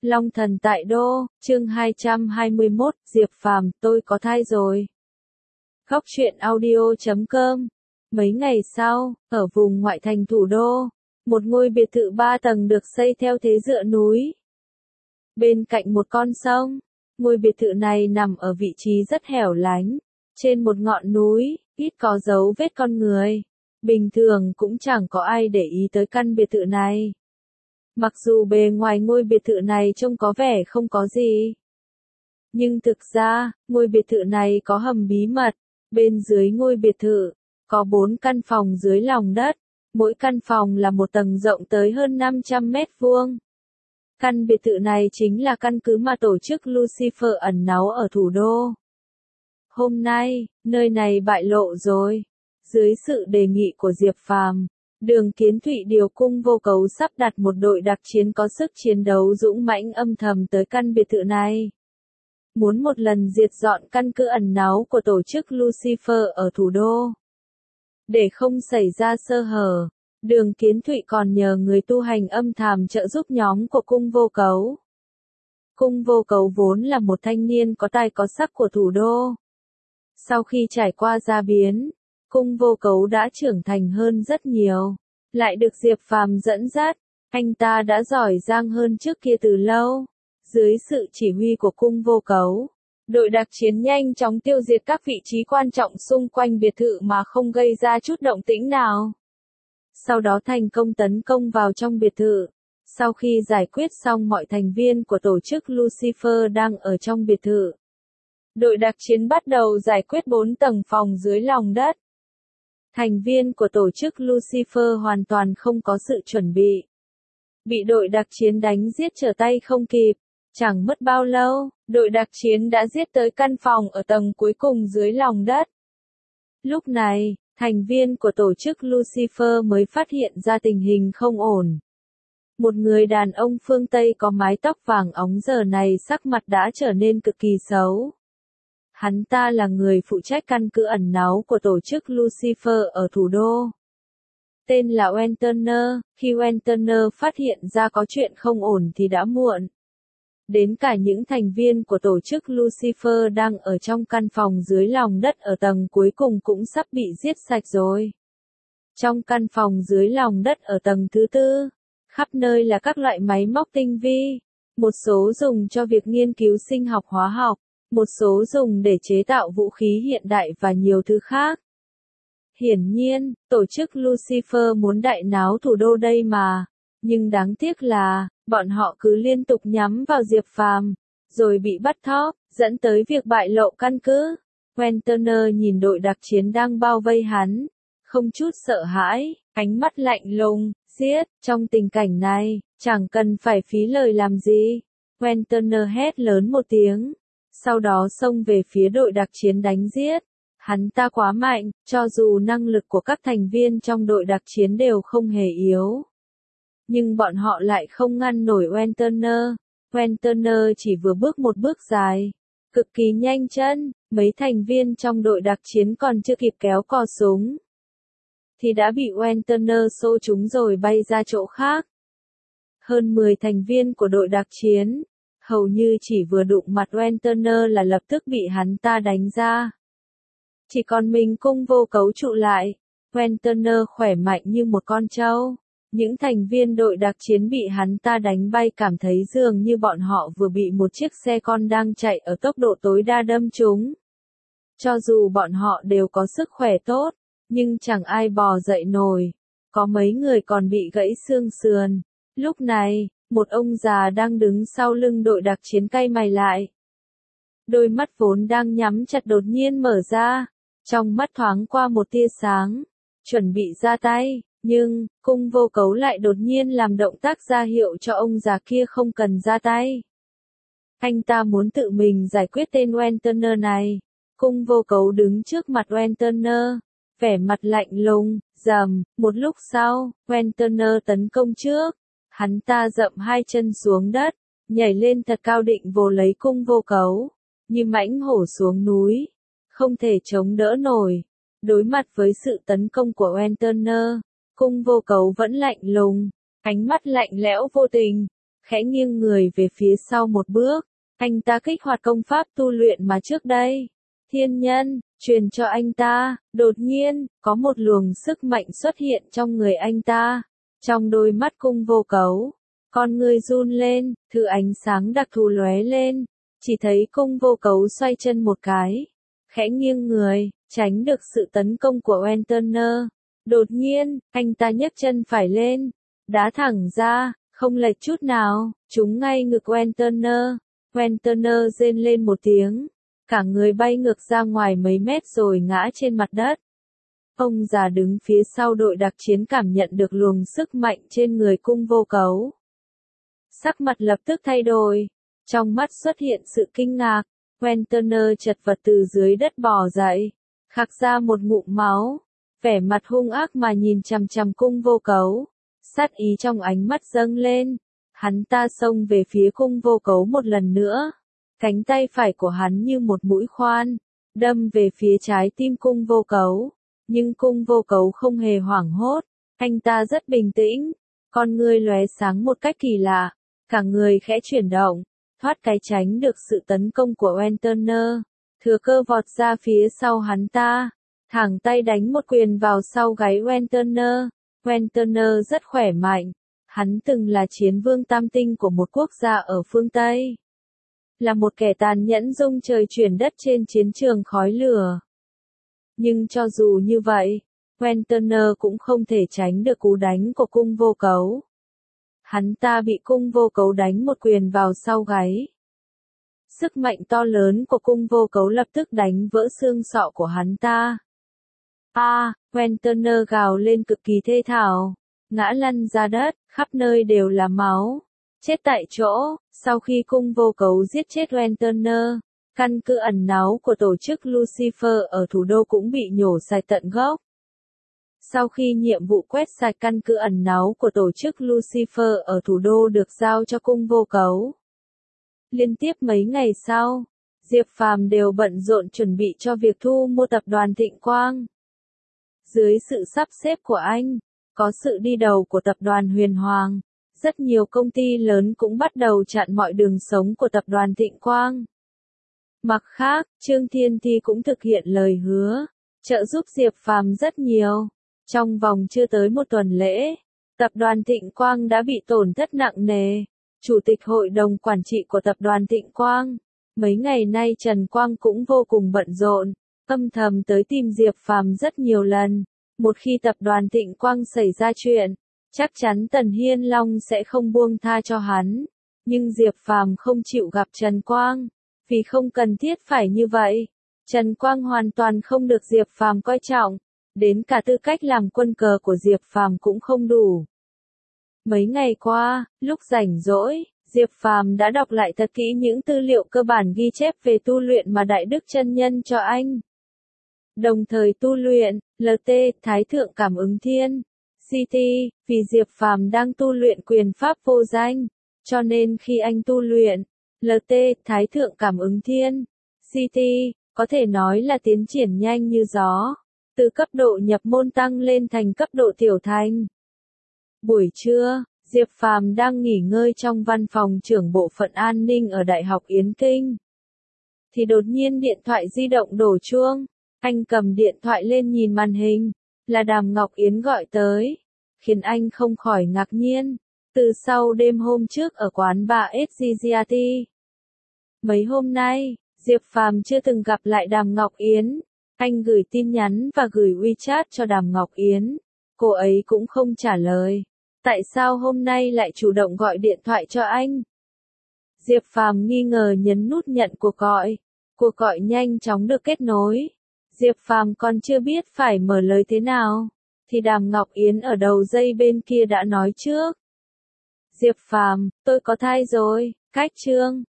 Long thần tại đô, chương 221, Diệp Phàm, tôi có thai rồi. Góc truyện audio.com. Mấy ngày sau, ở vùng ngoại thành thủ đô, một ngôi biệt thự 3 tầng được xây theo thế dựa núi. Bên cạnh một con sông, ngôi biệt thự này nằm ở vị trí rất hẻo lánh, trên một ngọn núi, ít có dấu vết con người. Bình thường cũng chẳng có ai để ý tới căn biệt thự này. Mặc dù bề ngoài ngôi biệt thự này trông có vẻ không có gì. Nhưng thực ra, ngôi biệt thự này có hầm bí mật. Bên dưới ngôi biệt thự, có 4 căn phòng dưới lòng đất. Mỗi căn phòng là một tầng rộng tới hơn 500 mét vuông. Căn biệt thự này chính là căn cứ mà tổ chức Lucifer ẩn náu ở thủ đô. Hôm nay, nơi này bại lộ rồi. Dưới sự đề nghị của Diệp Phàm, Đường Kiến Thụy điều Cung Vô Cấu sắp đặt một đội đặc chiến có sức chiến đấu dũng mãnh âm thầm tới căn biệt thự này. Muốn một lần diệt dọn căn cứ ẩn náu của tổ chức Lucifer ở thủ đô. Để không xảy ra sơ hở, Đường Kiến Thụy còn nhờ người tu hành âm thầm trợ giúp nhóm của Cung Vô Cấu. Cung Vô Cấu vốn là một thanh niên có tài có sắc của thủ đô. Sau khi trải qua gia biến, Cung Vô Cấu đã trưởng thành hơn rất nhiều, lại được Diệp Phàm dẫn dắt, anh ta đã giỏi giang hơn trước kia từ lâu. Dưới sự chỉ huy của Cung Vô Cấu, đội đặc chiến nhanh chóng tiêu diệt các vị trí quan trọng xung quanh biệt thự mà không gây ra chút động tĩnh nào. Sau đó thành công tấn công vào trong biệt thự. Sau khi giải quyết xong mọi thành viên của tổ chức Lucifer đang ở trong biệt thự, đội đặc chiến bắt đầu giải quyết 4 tầng phòng dưới lòng đất. Thành viên của tổ chức Lucifer hoàn toàn không có sự chuẩn bị đội đặc chiến đánh giết trở tay không kịp. Chẳng mất bao lâu, đội đặc chiến đã giết tới căn phòng ở tầng cuối cùng dưới lòng đất. Lúc này, thành viên của tổ chức Lucifer mới phát hiện ra tình hình không ổn. Một người đàn ông phương Tây có mái tóc vàng óng giờ này sắc mặt đã trở nên cực kỳ xấu. Hắn ta là người phụ trách căn cứ ẩn náu của tổ chức Lucifer ở thủ đô. Tên là Wayne Turner. Khi Wayne Turner phát hiện ra có chuyện không ổn thì đã muộn. Đến cả những thành viên của tổ chức Lucifer đang ở trong căn phòng dưới lòng đất ở tầng cuối cùng cũng sắp bị giết sạch rồi. Trong căn phòng dưới lòng đất ở tầng thứ 4, khắp nơi là các loại máy móc tinh vi. Một số dùng cho việc nghiên cứu sinh học hóa học, một số dùng để chế tạo vũ khí hiện đại và nhiều thứ khác. Hiển nhiên, tổ chức Lucifer muốn đại náo thủ đô đây mà. Nhưng đáng tiếc là, bọn họ cứ liên tục nhắm vào Diệp Phàm, rồi bị bắt thóp, dẫn tới việc bại lộ căn cứ. Wayne Turner nhìn đội đặc chiến đang bao vây hắn, không chút sợ hãi, ánh mắt lạnh lùng, giết. Trong tình cảnh này, chẳng cần phải phí lời làm gì. Wayne Turner hét lớn một tiếng, sau đó xông về phía đội đặc chiến đánh giết. Hắn ta quá mạnh, cho dù năng lực của các thành viên trong đội đặc chiến đều không hề yếu. Nhưng bọn họ lại không ngăn nổi Wayne Turner. Wayne Turner chỉ vừa bước một bước dài, cực kỳ nhanh chân, mấy thành viên trong đội đặc chiến còn chưa kịp kéo cò súng, thì đã bị Wayne Turner xô chúng rồi bay ra chỗ khác. Hơn 10 thành viên của đội đặc chiến, hầu như chỉ vừa đụng mặt Wayne Turner là lập tức bị hắn ta đánh ra. Chỉ còn mình Cung Vô Cấu trụ lại. Wayne Turner khỏe mạnh như một con trâu. Những thành viên đội đặc chiến bị hắn ta đánh bay cảm thấy dường như bọn họ vừa bị một chiếc xe con đang chạy ở tốc độ tối đa đâm trúng. Cho dù bọn họ đều có sức khỏe tốt, nhưng chẳng ai bò dậy nổi. Có mấy người còn bị gãy xương sườn. Lúc này, một ông già đang đứng sau lưng đội đặc chiến cay mày lại. Đôi mắt vốn đang nhắm chặt đột nhiên mở ra. Trong mắt thoáng qua một tia sáng, chuẩn bị ra tay, nhưng, Cung Vô Cấu lại đột nhiên làm động tác ra hiệu cho ông già kia không cần ra tay. Anh ta muốn tự mình giải quyết tên Wayne Turner này. Cung Vô Cấu đứng trước mặt Wayne Turner, vẻ mặt lạnh lùng, rầm. Một lúc sau, Wayne Turner tấn công trước. Hắn ta dậm hai chân xuống đất, nhảy lên thật cao định vồ lấy Cung Vô Cấu, như mãnh hổ xuống núi. Không thể chống đỡ nổi. Đối mặt với sự tấn công của Wayne Turner, Cung Vô Cấu vẫn lạnh lùng, ánh mắt lạnh lẽo vô tình. khẽ nghiêng người về phía sau một bước. Anh ta kích hoạt công pháp tu luyện mà trước đây thiên nhân truyền cho anh ta. Đột nhiên, có một luồng sức mạnh xuất hiện trong người anh ta. Trong đôi mắt Cung Vô Cấu, con người run lên, thứ ánh sáng đặc thù lóe lên. Chỉ thấy Cung Vô Cấu xoay chân một cái, khẽ nghiêng người, tránh được sự tấn công của Wenterner. Đột nhiên, anh ta nhấc chân phải lên, đá thẳng ra, không lệch chút nào, trúng ngay ngực Wenterner. Wenterner rên lên một tiếng, cả người bay ngược ra ngoài mấy mét rồi ngã trên mặt đất. Ông già đứng phía sau đội đặc chiến cảm nhận được luồng sức mạnh trên người Cung Vô Cấu. Sắc mặt lập tức thay đổi, trong mắt xuất hiện sự kinh ngạc. Wenterner chật vật từ dưới đất bò dậy, khạc ra một ngụm máu, vẻ mặt hung ác mà nhìn chằm chằm Cung Vô Cấu. Sát ý trong ánh mắt dâng lên, hắn ta xông về phía Cung Vô Cấu một lần nữa. Cánh tay phải của hắn như một mũi khoan, đâm về phía trái tim Cung Vô Cấu. Nhưng Cung Vô Cấu không hề hoảng hốt, anh ta rất bình tĩnh, con ngươi lóe sáng một cách kỳ lạ, cả người khẽ chuyển động, thoát cái tránh được sự tấn công của Wenterner, thừa cơ vọt ra phía sau hắn ta, thẳng tay đánh một quyền vào sau gáy Wenterner. Wenterner rất khỏe mạnh, hắn từng là chiến vương tam tinh của một quốc gia ở phương Tây, là một kẻ tàn nhẫn rung trời chuyển đất trên chiến trường khói lửa. Nhưng cho dù như vậy, Wenterner cũng không thể tránh được cú đánh của Cung Vô Cấu. Hắn ta bị Cung Vô Cấu đánh một quyền vào sau gáy. Sức mạnh to lớn của Cung Vô Cấu lập tức đánh vỡ xương sọ của hắn ta. Wenterner gào lên cực kỳ thê thảm, ngã lăn ra đất, khắp nơi đều là máu, chết tại chỗ. Sau khi Cung Vô Cấu giết chết Wenterner, căn cứ ẩn náu của tổ chức Lucifer ở thủ đô cũng bị nhổ sạch tận gốc. Sau khi nhiệm vụ quét sạch căn cứ ẩn náu của tổ chức Lucifer ở thủ đô được giao cho Cung Vô Cấu, liên tiếp mấy ngày sau, Diệp Phàm đều bận rộn chuẩn bị cho việc thu mua tập đoàn Thịnh Quang. Dưới sự sắp xếp của anh, có sự đi đầu của tập đoàn Huyền Hoàng, rất nhiều công ty lớn cũng bắt đầu chặn mọi đường sống của tập đoàn Thịnh Quang. Mặt khác, Trương Thiên Thi cũng thực hiện lời hứa, trợ giúp Diệp Phàm rất nhiều. Trong vòng chưa tới một tuần lễ, tập đoàn Thịnh Quang đã bị tổn thất nặng nề. Chủ tịch hội đồng quản trị của tập đoàn Thịnh Quang, mấy ngày nay Trần Quang cũng vô cùng bận rộn, âm thầm tới tìm Diệp Phàm rất nhiều lần. Một khi tập đoàn Thịnh Quang xảy ra chuyện, chắc chắn Tần Hiên Long sẽ không buông tha cho hắn. Nhưng Diệp Phàm không chịu gặp Trần Quang, vì không cần thiết phải như vậy. Trần Quang hoàn toàn không được Diệp Phàm coi trọng, đến cả tư cách làm quân cờ của Diệp Phàm cũng không đủ. Mấy ngày qua, lúc rảnh rỗi, Diệp Phàm đã đọc lại thật kỹ những tư liệu cơ bản ghi chép về tu luyện mà Đại Đức Chân Nhân cho anh. Đồng thời tu luyện, LT, Thái Thượng Cảm Ứng Thiên, CT, vì Diệp Phàm đang tu luyện quyền pháp vô danh, cho nên khi anh tu luyện, LT, Thái Thượng Cảm Ứng Thiên, CT, có thể nói là tiến triển nhanh như gió, từ cấp độ nhập môn tăng lên thành cấp độ tiểu thành. Buổi trưa, Diệp Phàm đang nghỉ ngơi trong văn phòng trưởng bộ phận an ninh ở Đại học Yến Kinh. Thì đột nhiên điện thoại di động đổ chuông, anh cầm điện thoại lên nhìn màn hình, là Đàm Ngọc Yến gọi tới, khiến anh không khỏi ngạc nhiên, từ sau đêm hôm trước ở quán bar SGGT. Mấy hôm nay, Diệp Phàm chưa từng gặp lại Đàm Ngọc Yến, anh gửi tin nhắn và gửi WeChat cho Đàm Ngọc Yến, cô ấy cũng không trả lời. Tại sao hôm nay lại chủ động gọi điện thoại cho anh? Diệp Phàm nghi ngờ nhấn nút nhận cuộc gọi nhanh chóng được kết nối. Diệp Phàm còn chưa biết phải mở lời thế nào, thì Đàm Ngọc Yến ở đầu dây bên kia đã nói trước. Diệp Phàm, tôi có thai rồi, cách Trương,